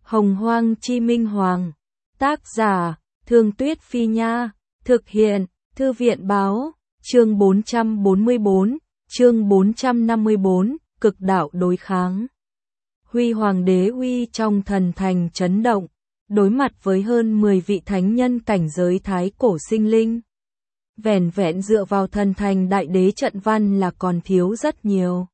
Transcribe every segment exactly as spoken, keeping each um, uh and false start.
Hồng Hoang Chi Minh Hoàng. Tác giả, Thương Tuyết Phi Nha. Thực hiện, Thư viện Báo. Chương bốn trăm bốn mươi bốn, chương bốn trăm năm mươi bốn, cực đạo đối kháng. Huy Hoàng đế uy trong thần thành chấn động, đối mặt với hơn mười vị thánh nhân cảnh giới thái cổ sinh linh. Vẻn vẹn dựa vào thần thành đại đế trận văn là còn thiếu rất nhiều.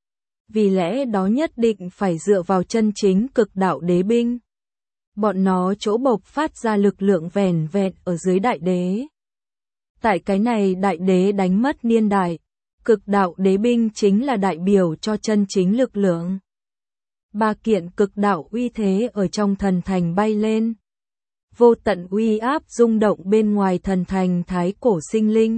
Vì lẽ đó nhất định phải dựa vào chân chính cực đạo đế binh. Bọn nó chỗ bộc phát ra lực lượng vẻn vẹn ở dưới đại đế. Tại cái này đại đế đánh mất niên đại, cực đạo đế binh chính là đại biểu cho chân chính lực lượng. Ba kiện cực đạo uy thế ở trong thần thành bay lên. Vô tận uy áp rung động bên ngoài thần thành thái cổ sinh linh.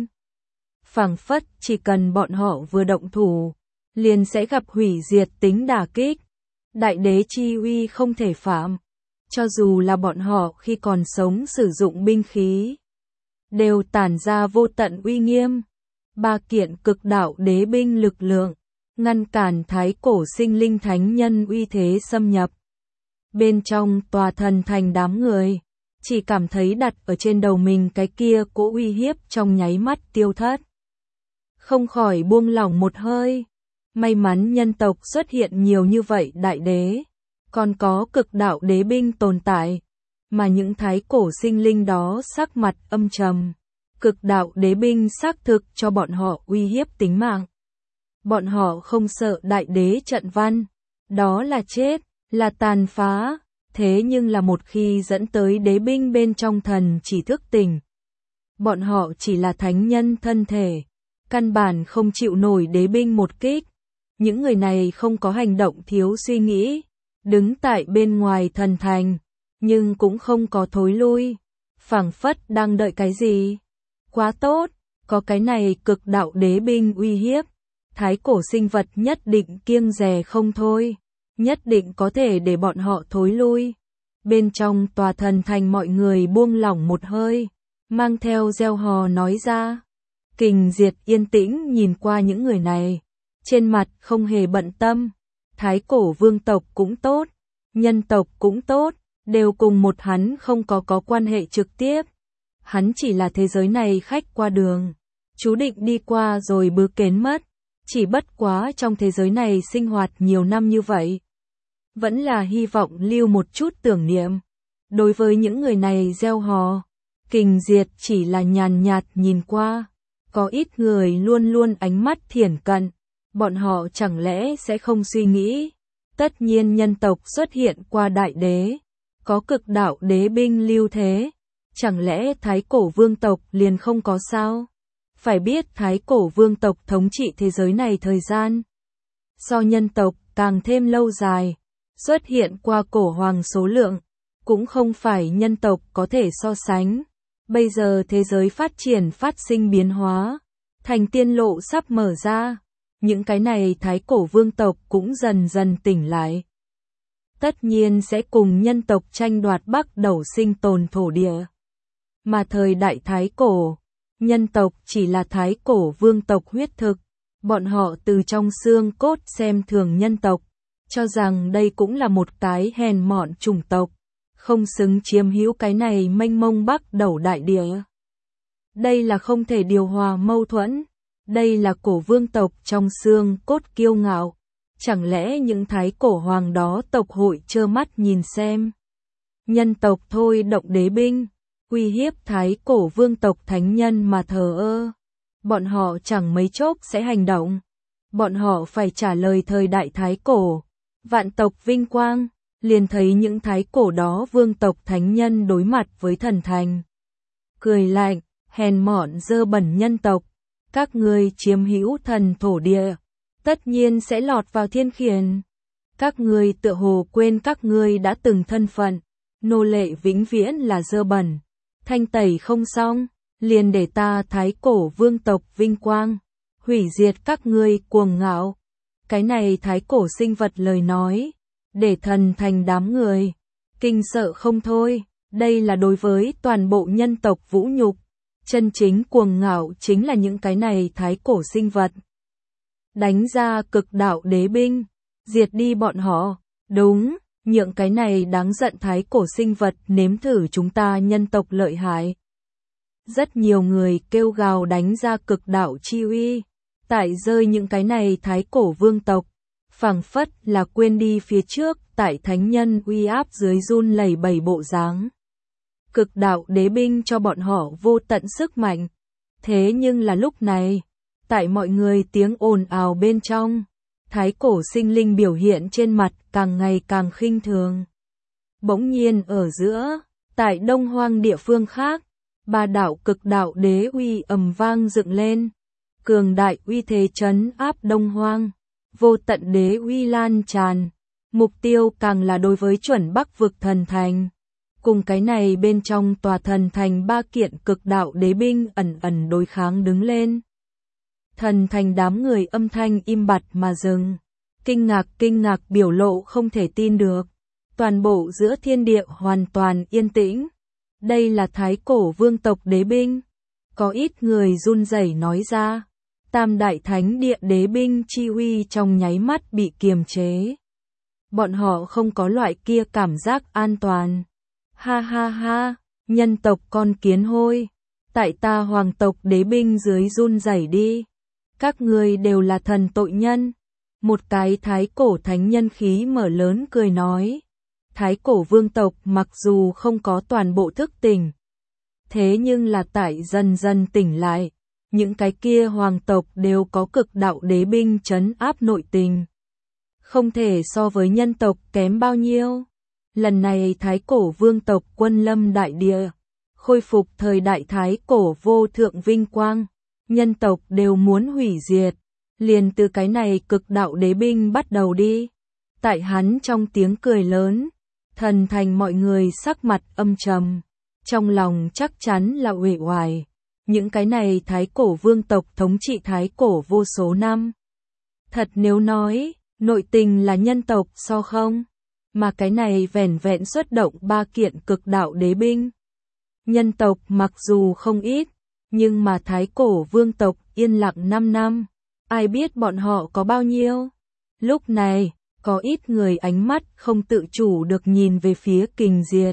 Phảng phất chỉ cần bọn họ vừa động thủ, liền sẽ gặp hủy diệt tính đả kích. Đại đế chi uy không thể phạm. Cho dù là bọn họ khi còn sống sử dụng binh khí, đều tản ra vô tận uy nghiêm. Ba kiện cực đạo đế binh lực lượng, ngăn cản thái cổ sinh linh thánh nhân uy thế xâm nhập. Bên trong tòa thần thành đám người, chỉ cảm thấy đặt ở trên đầu mình cái kia cỗ uy hiếp trong nháy mắt tiêu thất. Không khỏi buông lỏng một hơi. May mắn nhân tộc xuất hiện nhiều như vậy đại đế, còn có cực đạo đế binh tồn tại, mà những thái cổ sinh linh đó sắc mặt âm trầm. Cực đạo đế binh xác thực cho bọn họ uy hiếp tính mạng. Bọn họ không sợ đại đế trận văn, đó là chết, là tàn phá, thế nhưng là một khi dẫn tới đế binh bên trong thần chỉ thức tỉnh. Bọn họ chỉ là thánh nhân thân thể, căn bản không chịu nổi đế binh một kích. Những người này không có hành động thiếu suy nghĩ, đứng tại bên ngoài thần thành, nhưng cũng không có thối lui, phảng phất đang đợi cái gì. Quá tốt, có cái này cực đạo đế binh uy hiếp, thái cổ sinh vật nhất định kiêng dè không thôi, nhất định có thể để bọn họ thối lui. Bên trong tòa thần thành mọi người buông lỏng một hơi, mang theo reo hò nói ra. Kình Diệt yên tĩnh nhìn qua những người này, trên mặt không hề bận tâm. Thái cổ vương tộc cũng tốt, nhân tộc cũng tốt, đều cùng một hắn không có có quan hệ trực tiếp. Hắn chỉ là thế giới này khách qua đường, chú định đi qua rồi bước kến mất. Chỉ bất quá trong thế giới này sinh hoạt nhiều năm như vậy, vẫn là hy vọng lưu một chút tưởng niệm. Đối với những người này gieo hò, Kình Diệt chỉ là nhàn nhạt nhìn qua. Có ít người luôn luôn ánh mắt thiển cận, bọn họ chẳng lẽ sẽ không suy nghĩ. Tất nhiên nhân tộc xuất hiện qua đại đế, có cực đạo đế binh lưu thế, chẳng lẽ thái cổ vương tộc liền không có sao? Phải biết thái cổ vương tộc thống trị thế giới này thời gian so nhân tộc càng thêm lâu dài, xuất hiện qua cổ hoàng số lượng, cũng không phải nhân tộc có thể so sánh. Bây giờ thế giới phát triển phát sinh biến hóa, thành tiên lộ sắp mở ra, những cái này thái cổ vương tộc cũng dần dần tỉnh lại. Tất nhiên sẽ cùng nhân tộc tranh đoạt bắt đầu sinh tồn thổ địa. Mà thời đại thái cổ, nhân tộc chỉ là thái cổ vương tộc huyết thực, bọn họ từ trong xương cốt xem thường nhân tộc, cho rằng đây cũng là một cái hèn mọn chủng tộc, không xứng chiếm hữu cái này mênh mông bắc đầu đại địa. Đây là không thể điều hòa mâu thuẫn, đây là cổ vương tộc trong xương cốt kiêu ngạo, chẳng lẽ những thái cổ hoàng đó tộc hội trơ mắt nhìn xem. Nhân tộc thôi động đế binh, uy hiếp thái cổ vương tộc thánh nhân mà thờ ơ. Bọn họ chẳng mấy chốc sẽ hành động. Bọn họ phải trả lời thời đại thái cổ, vạn tộc vinh quang, liền thấy những thái cổ đó vương tộc thánh nhân đối mặt với thần thành. Cười lạnh, hèn mọn dơ bẩn nhân tộc, các ngươi chiếm hữu thần thổ địa, tất nhiên sẽ lọt vào thiên khiển. Các ngươi tựa hồ quên các ngươi đã từng thân phận, nô lệ vĩnh viễn là dơ bẩn. Thanh tẩy không xong, liền để ta thái cổ vương tộc vinh quang, hủy diệt các ngươi cuồng ngạo. Cái này thái cổ sinh vật lời nói, để thần thành đám người kinh sợ không thôi. Đây là đối với toàn bộ nhân tộc vũ nhục. Chân chính cuồng ngạo chính là những cái này thái cổ sinh vật. Đánh ra cực đạo đế binh, diệt đi bọn họ. Đúng, nhượng cái này đáng giận thái cổ sinh vật nếm thử chúng ta nhân tộc lợi hại. Rất nhiều người kêu gào đánh ra cực đạo chi uy, tại rơi những cái này thái cổ vương tộc, phảng phất là quên đi phía trước, tại thánh nhân uy áp dưới run lẩy bẩy bộ dáng. Cực đạo đế binh cho bọn họ vô tận sức mạnh. Thế nhưng là lúc này, tại mọi người tiếng ồn ào bên trong, thái cổ sinh linh biểu hiện trên mặt càng ngày càng khinh thường. Bỗng nhiên ở giữa, tại đông hoang địa phương khác, ba đạo cực đạo đế uy ầm vang dựng lên, cường đại uy thế trấn áp đông hoang, vô tận đế uy lan tràn, mục tiêu càng là đối với chuẩn Bắc vực thần thành. Cùng cái này bên trong tòa thần thành ba kiện cực đạo đế binh ẩn ẩn đối kháng đứng lên. Thần thành đám người âm thanh im bặt mà dừng, kinh ngạc kinh ngạc biểu lộ không thể tin được. Toàn bộ giữa thiên địa hoàn toàn yên tĩnh. Đây là thái cổ vương tộc đế binh. Có ít người run rẩy nói ra. Tam đại thánh địa đế binh chi uy trong nháy mắt bị kiềm chế. Bọn họ không có loại kia cảm giác an toàn. Ha ha ha, nhân tộc con kiến hôi. Tại ta hoàng tộc đế binh dưới run rẩy đi. Các người đều là thần tội nhân. Một cái thái cổ thánh nhân khí mở lớn cười nói. Thái cổ vương tộc mặc dù không có toàn bộ thức tỉnh, thế nhưng là tại dần dần tỉnh lại, những cái kia hoàng tộc đều có cực đạo đế binh trấn áp nội tình. Không thể so với nhân tộc kém bao nhiêu. Lần này thái cổ vương tộc quân lâm đại địa, khôi phục thời đại thái cổ vô thượng vinh quang, nhân tộc đều muốn hủy diệt. Liền từ cái này cực đạo đế binh bắt đầu đi. Tại hắn trong tiếng cười lớn, thần thành mọi người sắc mặt âm trầm, trong lòng chắc chắn là uể oải. Những cái này thái cổ vương tộc thống trị thái cổ vô số năm. Thật nếu nói, nội tình là nhân tộc so không, mà cái này vẻn vẹn xuất động ba kiện cực đạo đế binh. Nhân tộc mặc dù không ít, nhưng mà thái cổ vương tộc yên lặng năm năm, ai biết bọn họ có bao nhiêu. Lúc này, có ít người ánh mắt không tự chủ được nhìn về phía Kình Diệt.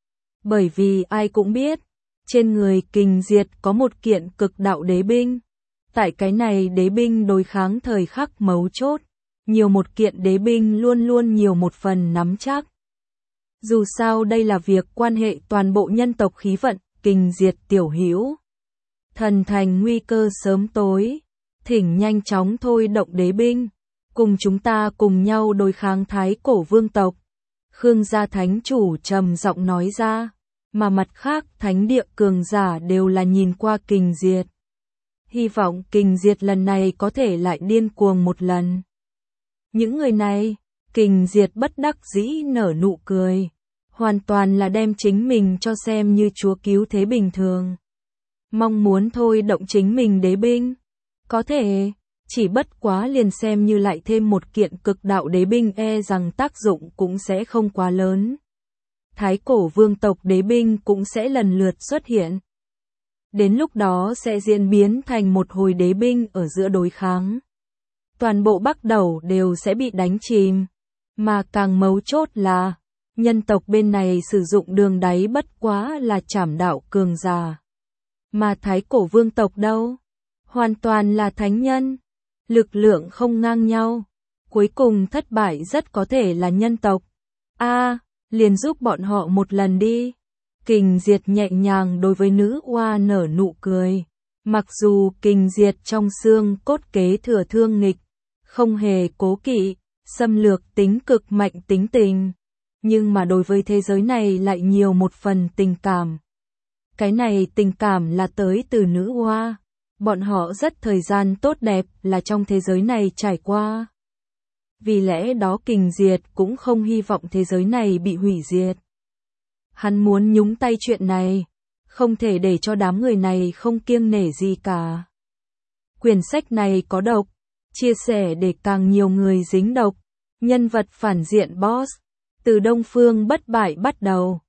Bởi vì ai cũng biết, trên người Kình Diệt có một kiện cực đạo đế binh. Tại cái này đế binh đối kháng thời khắc mấu chốt, nhiều một kiện đế binh luôn luôn nhiều một phần nắm chắc. Dù sao đây là việc quan hệ toàn bộ nhân tộc khí vận, Kình Diệt tiểu hữu. Thần thành nguy cơ sớm tối, thỉnh nhanh chóng thôi động đế binh. Cùng chúng ta cùng nhau đối kháng thái cổ vương tộc. Khương gia thánh chủ trầm giọng nói ra, mà mặt khác thánh địa cường giả đều là nhìn qua Kình Diệt. Hy vọng Kình Diệt lần này có thể lại điên cuồng một lần. Những người này, Kình Diệt bất đắc dĩ nở nụ cười, hoàn toàn là đem chính mình cho xem như chúa cứu thế bình thường. Mong muốn thôi động chính mình đế binh, có thể. Chỉ bất quá liền xem như lại thêm một kiện cực đạo đế binh e rằng tác dụng cũng sẽ không quá lớn. Thái cổ vương tộc đế binh cũng sẽ lần lượt xuất hiện. Đến lúc đó sẽ diễn biến thành một hồi đế binh ở giữa đối kháng. Toàn bộ Bắc Đầu đều sẽ bị đánh chìm. Mà càng mấu chốt là, nhân tộc bên này sử dụng đường đáy bất quá là trảm đạo cường giả. Mà thái cổ vương tộc đâu? Hoàn toàn là thánh nhân. Lực lượng không ngang nhau, cuối cùng thất bại rất có thể là nhân tộc. A, à, liền giúp bọn họ một lần đi. Kình Diệt nhẹ nhàng đối với nữ oa nở nụ cười. Mặc dù Kình Diệt trong xương cốt kế thừa thương nghịch, không hề cố kỵ, xâm lược tính cực mạnh tính tình, nhưng mà đối với thế giới này lại nhiều một phần tình cảm. Cái này tình cảm là tới từ nữ oa. Bọn họ rất thời gian tốt đẹp là trong thế giới này trải qua. Vì lẽ đó Kình Diệt cũng không hy vọng thế giới này bị hủy diệt. Hắn muốn nhúng tay chuyện này, không thể để cho đám người này không kiêng nể gì cả. Quyển sách này có độc, chia sẻ để càng nhiều người dính độc. Nhân vật phản diện boss, từ Đông Phương bất bại bắt đầu.